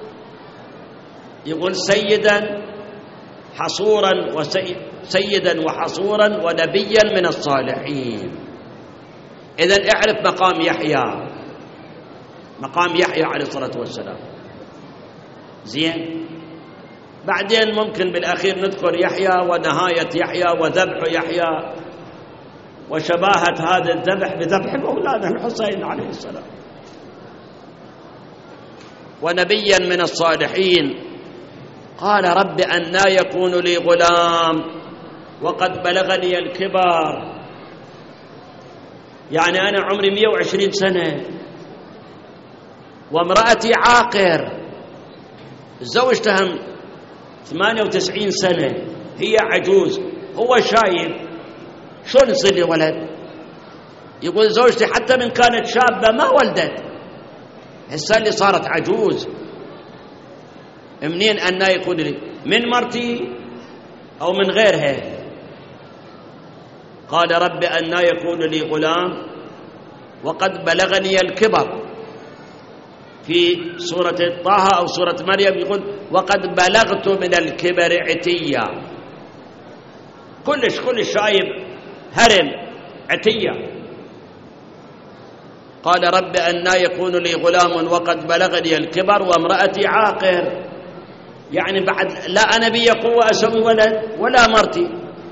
يقول سيدا حصورا سيدا وحصورا ونبيا من الصالحين. إذن اعرف مقام يحيى، مقام يحيى عليه الصلاة والسلام. زين، بعدين ممكن بالأخير نذكر يحيى ونهاية يحيى وذبح يحيى وشباهة هذا الذبح بذبح مولانا الحسين عليه السلام. ونبيا من الصالحين. قال رب أنى يكون لي غلام وقد بلغني الكبر، يعني أنا عمري 120 سنة وامرأتي عاقر، زوجتها 98 سنة، هي عجوز، هو شايب، شلون يصير لي ولد؟ يقول زوجتي حتى من كانت شابة ما ولدت، هسه اللي صارت عجوز، منين أن يكون لي؟ من مرتي أو من غيرها؟ قال رب أن يكون لي غلام وقد بلغني الكبر. في سورة طه أو سورة مريم يقول وقد بلغت من الكبر عتيا، كلش شايب هرم عتيا. قال رب أنى يكون لي غلام وقد بلغني الكبر وامرأتي عاقر، يعني بعد لا أنا بي قوة أسوي ولد ولا مرتي،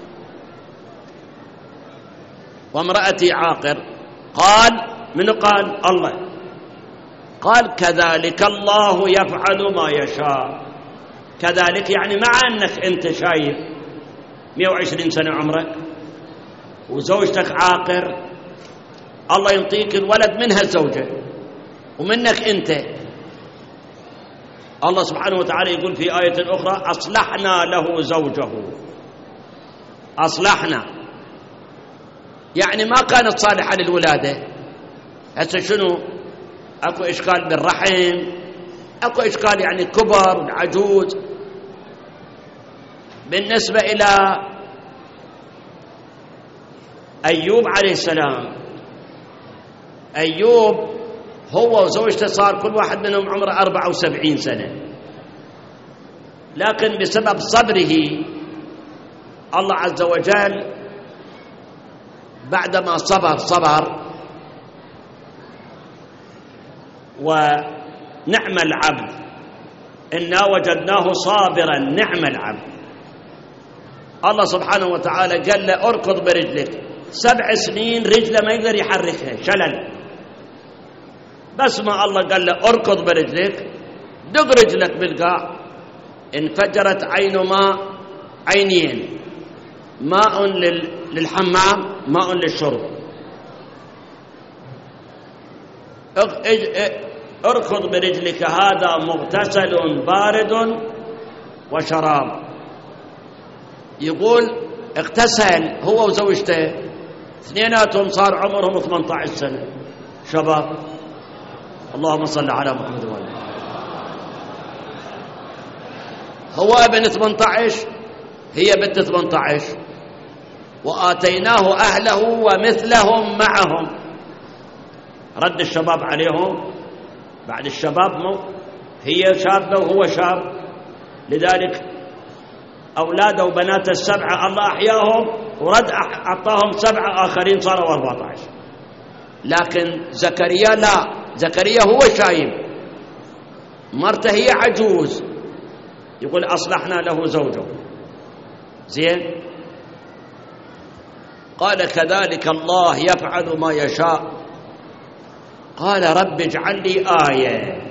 وامرأتي عاقر. قال من قال؟ الله. قال كذلك الله يفعل ما يشاء. كذلك يعني مع أنك أنت شايف 120 سنة عمرك وزوجتك عاقر، الله ينطيك الولد منها الزوجة ومنك أنت. الله سبحانه وتعالى يقول في آية أخرى أصلحنا له زوجه. أصلحنا يعني ما كانت صالحة للولادة. هسه شنو؟ أكو إشكال بالرحم، أكو إشكال يعني كبر عجوز. بالنسبة إلى أيوب عليه السلام، أيوب هو وزوجته صار كل واحد منهم عمره 74 سنة، لكن بسبب صبره الله عز وجل بعدما صبر ونعم العبد إنا وجدناه صابرا نعم العبد. الله سبحانه وتعالى قال له اركض برجلك، 7 سنين رجله ما يقدر يحركها، شلل. بس ما الله قال له اركض برجلك، دق رجلك بالقاع، انفجرت عينين، ماء للحمام ماء للشرب. اركض برجلك هذا مغتسل بارد وشراب. يقول اغتسل هو وزوجته، اثنيناتهم صار عمرهم 18 سنة شباب. اللهم صل على محمد وعلى آله. هو ابن 18 هي بنت 18، وآتيناه أهله ومثلهم معهم. رد الشباب عليهم بعد الشباب هي شابة وهو شاب، لذلك أولاده وبناته 7 الله أحياهم ورد أعطاهم 7 آخرين صاروا 14. لكن زكريا لا، زكريا هو شايب، مرته هي عجوز. يقول أصلحنا له زوجه. زين، قال كذلك الله يفعل ما يشاء. قال رب اجعل لي آية.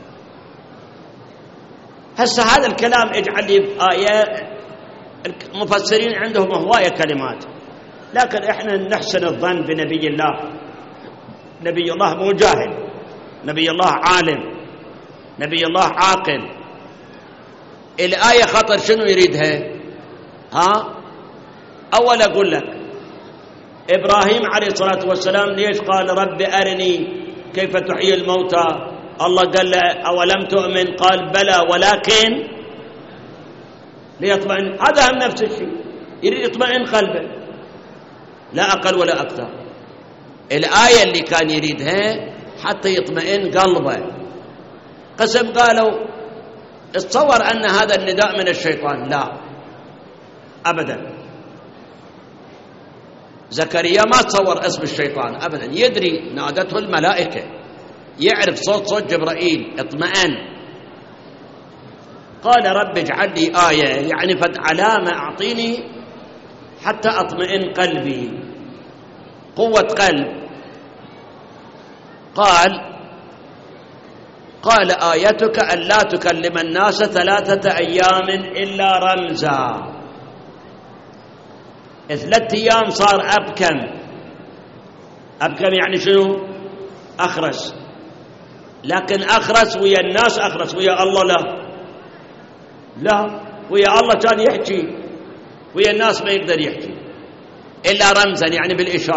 هسه هذا الكلام اجعل لي آية، المفسرين عندهم هواية كلمات، لكن احنا نحسن الظن بنبي الله نبي الله مو جاهل، نبي الله عالم، نبي الله عاقل. الآية خطر شنو يريدها؟ أول أقول لك إبراهيم عليه الصلاة والسلام ليش قال رب أرني كيف تحيي الموتى؟ الله قال له أولم تؤمن؟ قال بلى ولكن ليطمئن. هذا هم نفس الشيء، يريد يطمئن قلبه، لا أقل ولا أكثر. الآية اللي كان يريدها حتى يطمئن قلبه. قسم قالوا اتصور أن هذا النداء من الشيطان، لا أبدا. زكريا ما تصور اسم الشيطان أبدا، يدري نادته الملائكة، يعرف صوت جبرائيل، اطمئن. قال رب اجعل لي آية، يعني فد علامة أعطيني حتى أطمئن قلبي، قوة قلب. قال آيتك ألا تكلم الناس 3 أيام إلا رمزا. 3 أيام صار أبكم. أبكم يعني شنو؟ أخرس. لكن أخرس ويا الناس، أخرس ويا الله لا، ويا الله كان يحكي، ويا الناس ما يقدر يحكي إلا رمزا، يعني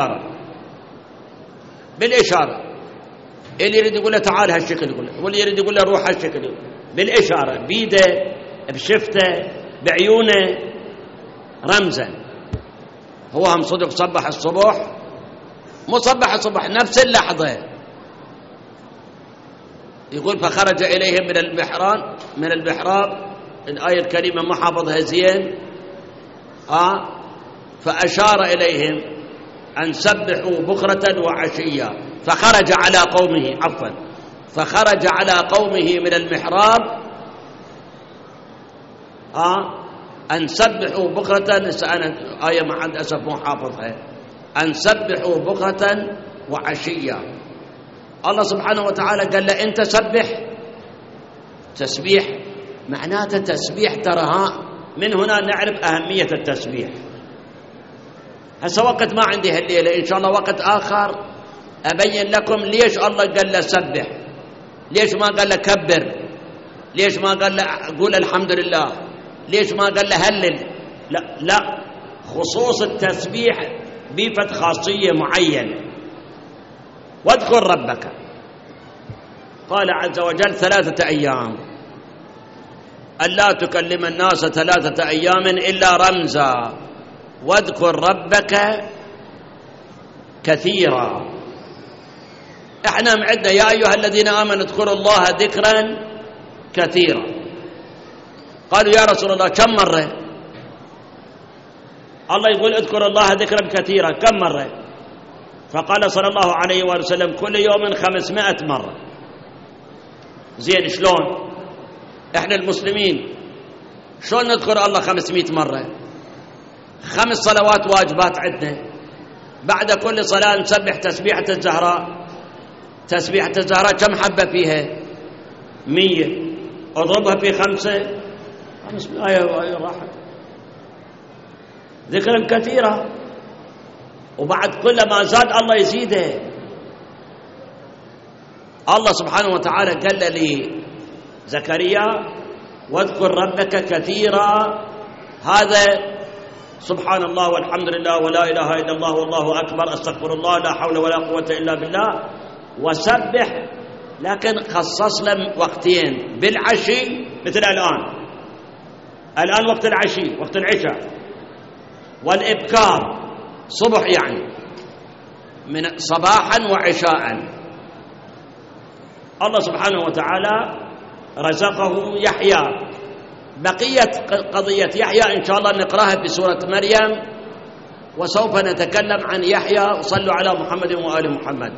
بالإشارة. اللي يريد يقول له تعال هالشكل يقول له، واللي يريد يقول له روح هالشكل يقول له. بالإشارة، بيده، بشفته، بعيونه، رمزا. هو هم صدق صبح الصبح، مو صبح الصبح، نفس اللحظة يقول فخرج إليهم من البحراب. الآية الكريمة ما حافظها زين. فأشار إليهم أن سبحوا بكرة وعشيا. فخرج على قومه من المحراب أن سبحوا بكرة. أنا آية ما عند أسف مو حافظها. أن سبحوا بكرة وعشيا. الله سبحانه وتعالى قال له أنت سبح. تسبيح معناته تسبيح، ترى من هنا نعرف أهمية التسبيح. هسه وقت ما عندي هالليلة، إن شاء الله وقت آخر أبين لكم ليش الله قال له سبح، ليش ما قال له كبر، ليش ما قال له قول الحمد لله، ليش ما قال له هلل. لا، خصوص التسبيح بيفت خاصية معينة. واذكر ربك، قال عز وجل 3 أيام، ألا تكلم الناس 3 أيام إلا رمزا، واذكر ربك كثيرا. احنا معدنا يا أيها الذين آمنوا اذكروا الله ذكرا كثيرا. قالوا يا رسول الله كم مرة؟ الله يقول اذكر الله ذكرا كثيرا، كم مرة؟ فقال صلى الله عليه وآله وسلم كل يوم 500 مرة. زين، شلون احنا المسلمين شلون نذكر الله 500 مرة؟ 5 صلوات واجبات عندنا، بعد كل صلاة نسبح تسبيحة الزهراء. تسبيحة الزهراء كم حبة فيها؟ 100. اضربها في 5 آية راحت. ذكرا كثيرا، وبعد كل ما زاد الله يزيده. الله سبحانه وتعالى قال لي زكريا واذكر ربك كثيرا. هذا سبحان الله والحمد لله ولا إله إلا الله والله أكبر، أستغفر الله، لا حول ولا قوة إلا بالله. وسبح، لكن خصص له وقتين، بالعشي مثل الآن وقت العشي، وقت العشاء، والإبكار صبح، يعني من صباحا وعشاء. الله سبحانه وتعالى رزقه يحيى. بقية قضية يحيى إن شاء الله نقرأها في سورة مريم، وسوف نتكلم عن يحيى. وصلوا على محمد وآل محمد.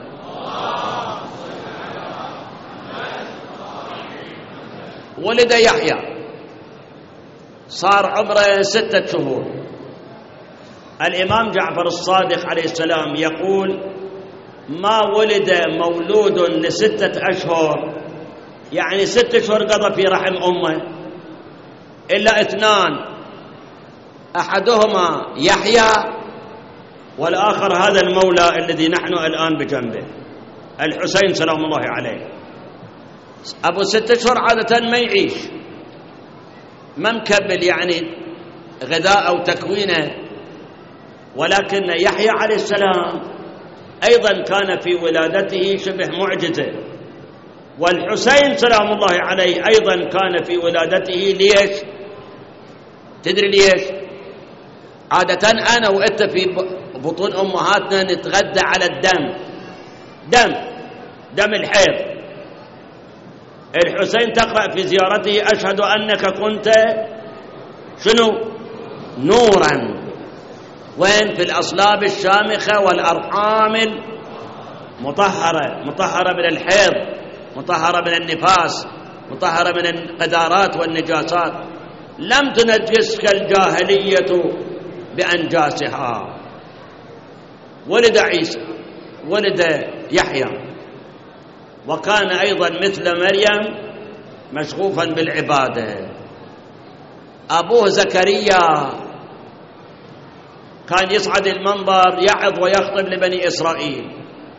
ولد يحيى، صار عمره 6 شهور. الإمام جعفر الصادق عليه السلام يقول ما ولد مولود ل6 أشهر، يعني 6 أشهر قضى في رحم أمه، إلا 2، أحدهما يحيى والآخر هذا المولى الذي نحن الآن بجنبه. الحسين سلام الله عليه. أبو 6 أشهر عادة ما يعيش، ما مكمل يعني غذاء أو تكوينه، ولكن يحيى عليه السلام أيضا كان في ولادته شبه معجزة، والحسين سلام الله عليه أيضا كان في ولادته. ليش؟ تدري ليش؟ عادة أنا وأنت في بطون أمهاتنا نتغذى على دم الحيض. الحسين تقرأ في زيارته: أشهد أنك كنت شنو؟ نورا. وين؟ في الأصلاب الشامخة والأرحام مطهرة من الحيض، مطهرة من النفاس، مطهرة من القذارات والنجاسات. لم تنجسك الجاهلية بأنجاسها. ولد عيسى، ولد يحيى، وكان أيضا مثل مريم مشغوفا بالعبادة. أبوه زكريا كان يصعد المنبر يعظ ويخطب لبني إسرائيل،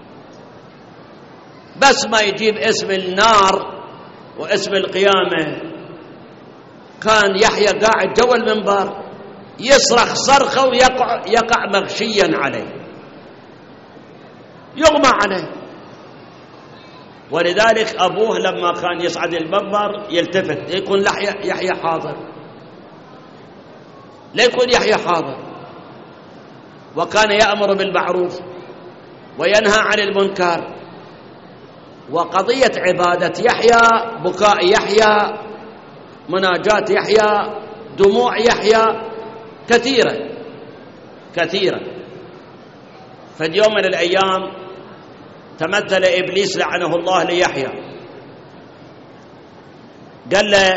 بس ما يجيب اسم النار واسم القيامة كان يحيى قاعد جوا المنبر يصرخ صرخة ويقع مغشيا عليه، يغمى عليه. ولذلك أبوه لما كان يصعد المنبر يلتفت يكون يحيى حاضر، ليكون يحيى حاضر. وكان يأمر بالمعروف وينهى عن المنكر. وقضية عبادة يحيى، بكاء يحيى، مناجاة يحيى، دموع يحيى كثيرة. ففي يوم من الأيام تمثل إبليس لعنه الله ليحيى، قال له،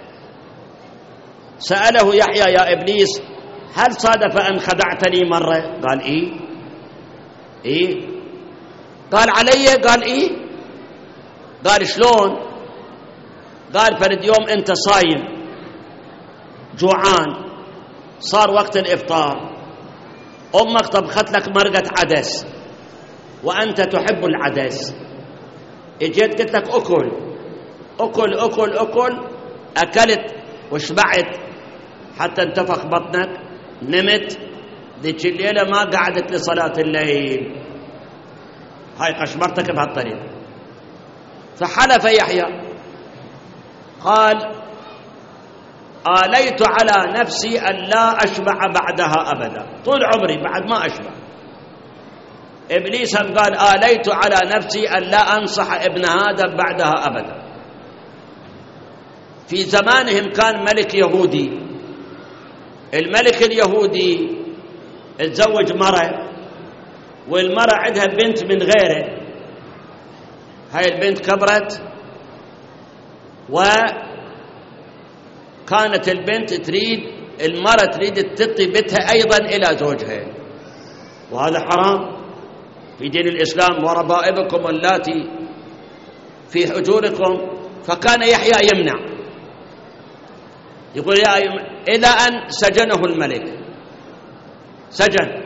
سأله يحيى: يا إبليس، هل صادف أن خدعتني مرة؟ قال: إيه. قال: علي؟ قال: إيه. قال: شلون؟ قال: فرد يوم أنت صايم جوعان، صار وقت الإفطار، أمك طبخت لك مرقة عدس وأنت تحب العدس، اجيت قلت لك أكل أكل أكل أكل، أكلت وشبعت حتى انتفخ بطنك، نمت، ذيك الليلة ما قعدت لصلاة الليل. هاي قشمرتك بهالطريقة. فحلف يحيى قال: آليت على نفسي أن لا أشبع بعدها أبدا، طول عمري بعد ما أشبع. إبليس قال: آليت على نفسي أن لا أنصح ابن آدم بعدها أبدا. في زمانهم كان ملك يهودي، الملك اليهودي اتزوج مرة، والمرة عندها بنت من غيره. هاي البنت كبرت، وكانت البنت المرة تريد تعطي بنتها أيضا إلى زوجها، وهذا حرام في دين الإسلام: وربائبكم اللاتي في حجوركم. فكان يحيى يمنع، يقول إلى أن سجنه الملك، سجن.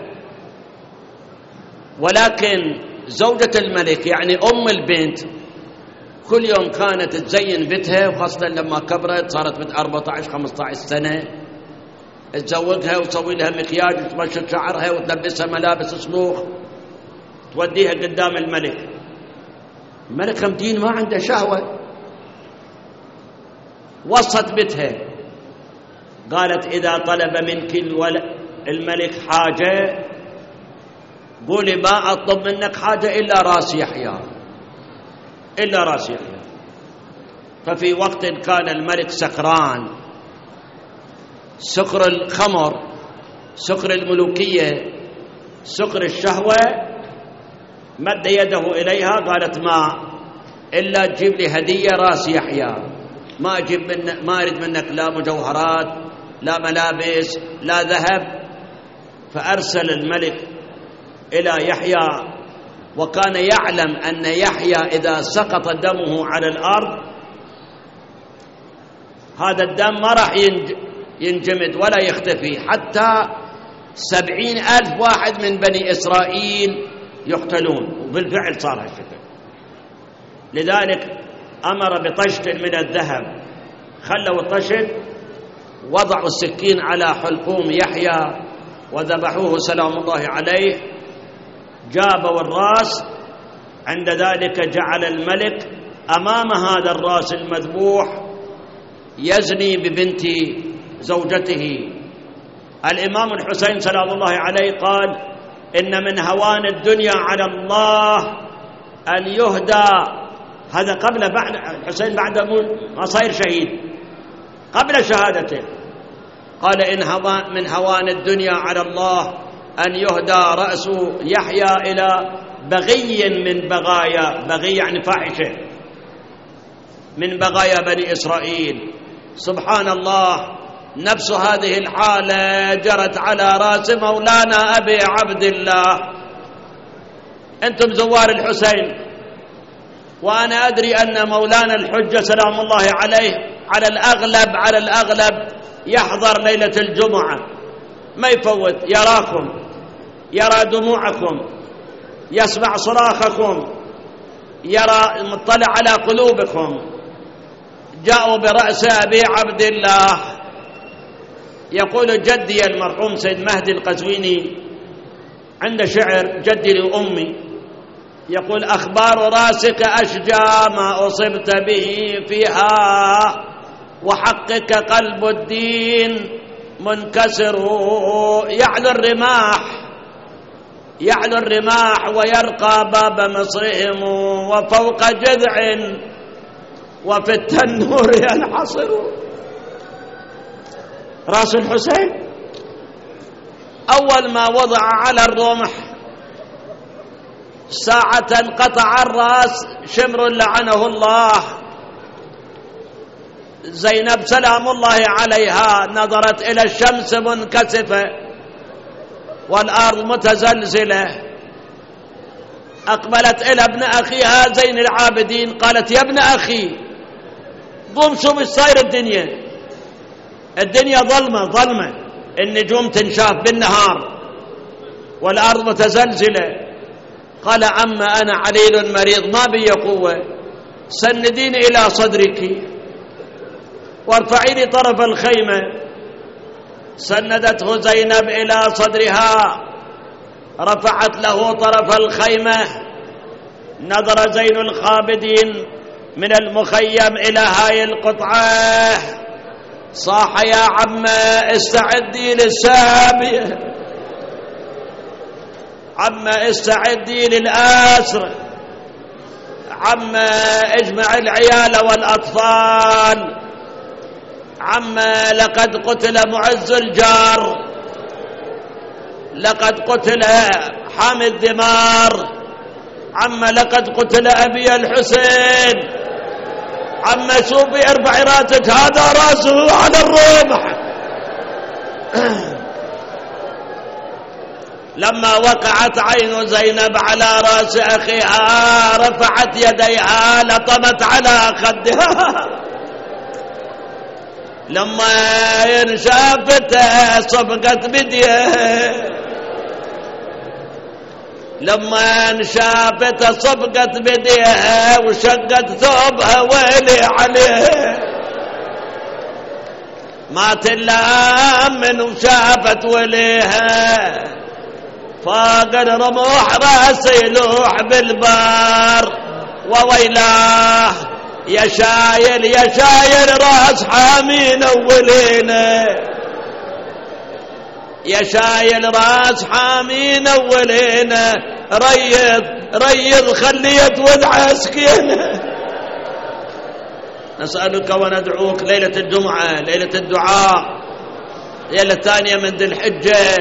ولكن زوجة الملك يعني أم البنت كل يوم كانت تزين بيتها، وخاصة لما كبرت صارت بنت 14-15 سنة، تزوجها وتسوي لها مكياج وتمشط شعرها وتلبسها ملابس صلوخ، توديها قدام الملك. الملك مدين ما عنده شهوة، وصت بيتها قالت: إذا طلب منك الملك حاجة قولي ما أطلب منك حاجة إلا راس يحيى، إلا راس يحيى. ففي وقت كان الملك سكران، سكر الخمر، سكر الملوكية، سكر الشهوة، مد يده إليها قالت: ما إلا تجيب لي هدية راس يحيى، ما أريد منك لا مجوهرات لا ملابس لا ذهب. فأرسل الملك إلى يحيى، وكان يعلم أن يحيى إذا سقط دمه على الأرض هذا الدم ما راح ينجمد ولا يختفي حتى 70,000 واحد من بني إسرائيل يقتلون. وبالفعل صار هالشكل. لذلك أمر بطشت من الذهب، خلوا الطشت، وضعوا السكين على حلقوم يحيى وذبحوه سلام الله عليه، جابوا الرأس. عند ذلك جعل الملك أمام هذا الرأس المذبوح يزني ببنت زوجته. الإمام الحسين سلام الله عليه قال: إن من هوان الدنيا على الله أن يهدى، هذا قبل بعد الحسين بعد ما صير شهيد، قبل شهادته، قال: إن من هوان الدنيا على الله أن يهدى رأس يحيى إلى بغي من بغايا، بغي يعني فاحشة، من بغايا بني إسرائيل. سبحان الله، نفس هذه الحالة جرت على رأس مولانا أبي عبد الله. أنتم زوار الحسين، وأنا أدري أن مولانا الحجة سلام الله عليه على الأغلب يحضر ليلة الجمعة، ما يفوت، يراكم، يرى دموعكم، يسمع صراخكم، يرى مطلع على قلوبكم. جاءوا برأس أبي عبد الله. يقول جدي المرحوم سيد مهدي القزويني عند شعر جدي لأمي، يقول: أخبار راسك أشجى ما أصبت به فيها، وحقك قلب الدين منكسر. يعلو الرماح ويرقى باب مصرهم، وفوق جذع وفي التنور ينحصر. راس الحسين أول ما وضع على الرمح ساعة قطع الرأس شمر لعنه الله. زينب سلام الله عليها نظرت إلى الشمس منكسفة والأرض متزلزلة، أقبلت إلى ابن أخيها زين العابدين، قالت: يا ابن أخي قم شوف ايش صاير، الدنيا ظلمة، النجوم تنشاف بالنهار والأرض متزلزلة. قال: عم أنا عليل مريض ما بي قوة، سنديني إلى صدرك وارفعي لي طرف الخيمة. سندته زينب إلى صدرها، رفعت له طرف الخيمة. نظر زين العابدين من المخيم إلى هاي القطعة، صاح: يا عم استعدي للسابية، عم استعدي للأسر، عم اجمع العيال والأطفال، عم لقد قتل معز الجار، لقد قتل حامي الدمار، عم لقد قتل أبي الحسين، عم شوفي ارفعي راسك، هذا راسه على الرمح. لما وقعت عين زينب على راس أخيها رفعت يديها لطمت على خدها. لما انشافت صفقت بديه، لما انشافت صفقت بديها وشقت ثوبها ويلي عليه. ما تلام من وشافت وليها، فاق الرموح راسي يلوح بالبار، وويلاه يا شايل راس حامين اولينا، يا شايل راس حامين اولينا، ريض خليت والعسكينه. نسألك وندعوك ليلة الجمعة، ليلة الدعاء، ليلة الثانية من ذي الحجة.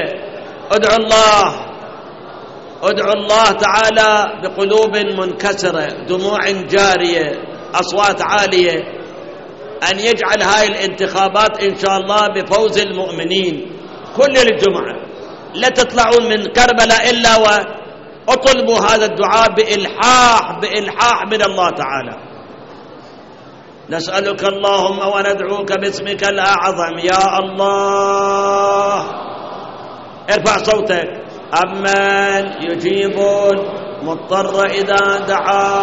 ادعوا الله تعالى بقلوب منكسرة، دموع جارية، أصوات عالية، أن يجعل هاي الانتخابات إن شاء الله بفوز المؤمنين. كل الجمعة لا تطلعون من كربلاء إلا وأطلبوا هذا الدعاء بإلحاح من الله تعالى. نسألك اللهم وندعوك باسمك الأعظم يا الله. ارفع صوتك. أمن يجيب المضطر إذا دعاه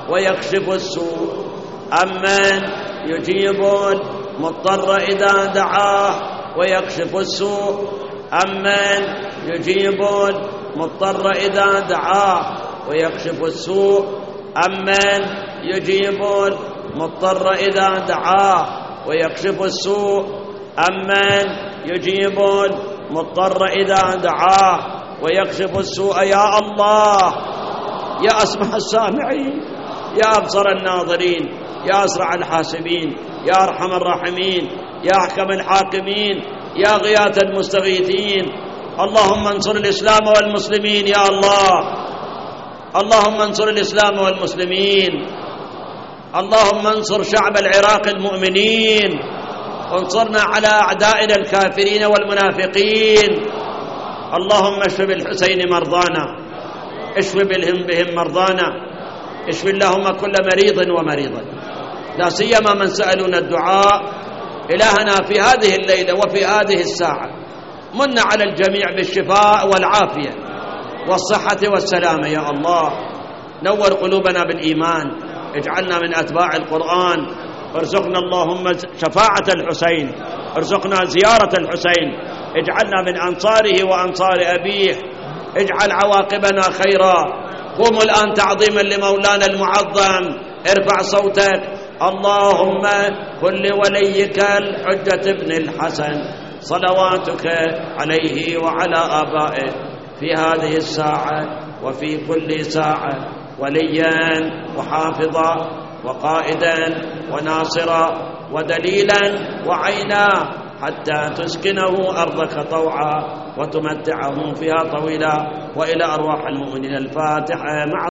ويكشف السوء أمن يجيب المضطر إذا دعاه ويكشف السوء أمن يجيب المضطر إذا دعاه ويكشف السوء أمن يجيب المضطر إذا دعاه ويكشف السوء أمن يجيب المضطر إذا دعاه ويكشف السوء يا الله يا أسمع السامعين يا أبصر الناظرين يا أسرع الحاسبين يا أرحم الراحمين يا أحكم الحاكمين يا غياث المستغيثين اللهم انصر الإسلام والمسلمين يا الله اللهم انصر الإسلام والمسلمين اللهم انصر شعب العراق المؤمنين وانصرنا على أعدائنا الكافرين والمنافقين اللهم اشف بالحسين مرضانا اشف بهم مرضانا اشف اللهم كل مريض ومريضة لا سيما من سألون الدعاء إلهنا في هذه الليلة وفي هذه الساعة من على الجميع بالشفاء والعافية والصحة والسلامة يا الله نور قلوبنا بالإيمان اجعلنا من أتباع القرآن ارزقنا اللهم شفاعة الحسين ارزقنا زيارة الحسين اجعلنا من أنصاره وأنصار أبيه اجعل عواقبنا خيرا قوموا الآن تعظيما لمولانا المعظم ارفع صوتك اللهم كن لوليك الحجة ابن الحسن صلواتك عليه وعلى آبائه في هذه الساعة وفي كل ساعة وليا وحافظا وقائدا وناصرا ودليلا وعينا حتى تسكنه أرضك طوعا وتمتعه فيها طويلا وإلى أرواح المؤمنين الفاتحة مع